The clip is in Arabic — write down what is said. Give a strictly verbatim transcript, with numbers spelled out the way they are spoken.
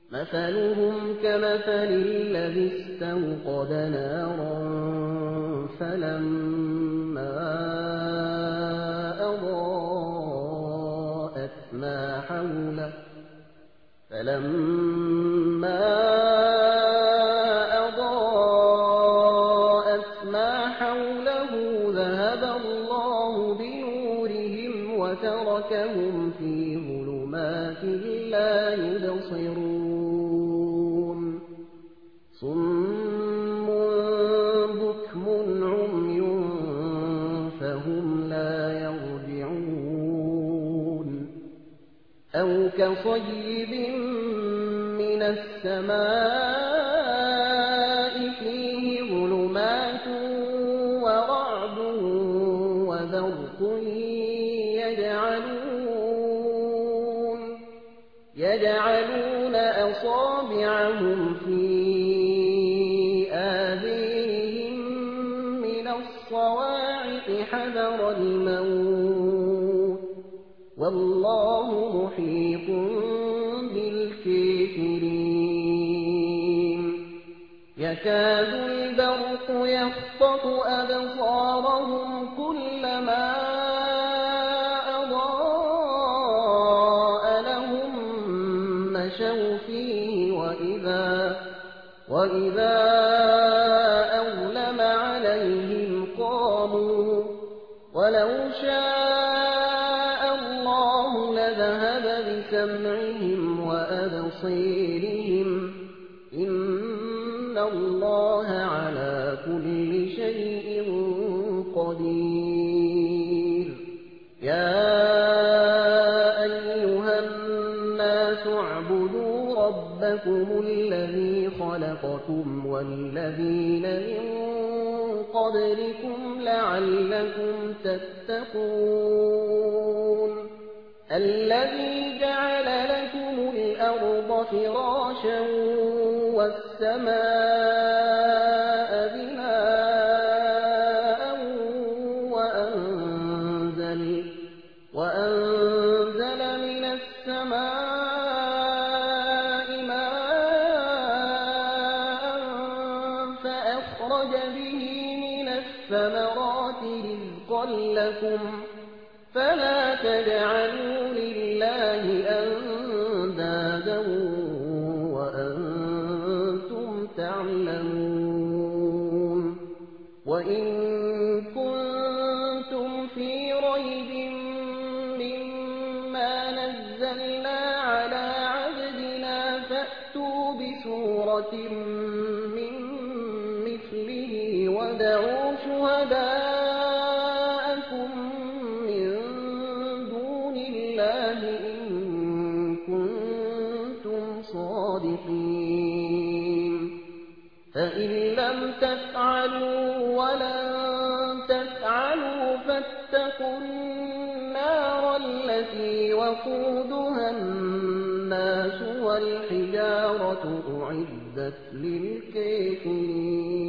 مثلهم كمثل الذي استوقد نارا فلما أضاءت ما حوله فلما أضاءت ما حوله ذهب الله بنورهم وتركهم في ظلمات لا يبصرون صم بكم عمي فهم لا يرجعون أو كصيب من السماء فيه ظلمات ورعد وبرق يجعلون يجعلون أصابعهم في آذانهم من الصواعق حذر الموت والله محيط بالكافرين يكاد البرق يخطف أبصارهم كلما أضاء لهم مشوا فيه وإذا, وإذا أظلم عليهم قاموا ولو شاء الله لذهب بسمعهم وأبصيرهم إن الله على كل شيء قدير يا أيها الناس اعبدوا ربكم الذي خلقكم والذين من قبلكم لعلكم تتقون الذي جعل لكم الأرض فراشا والسماء بناء وأنزل, وأنزل من السماء ماء فأخرج به من الثمرات رزقا لكم فلا تجعلوا لله أندادا وأنتم تعلمون وإن كنتم في ريب مما نزلنا على عبدنا فأتوا بسورة من مثله ودعوا شهداءكم من دون الله إن كنتم صادقين فإن لم تفعلوا ولن تفعلوا فاتقوا النار التي وقودها الناس والحجارة أعدت للكافرين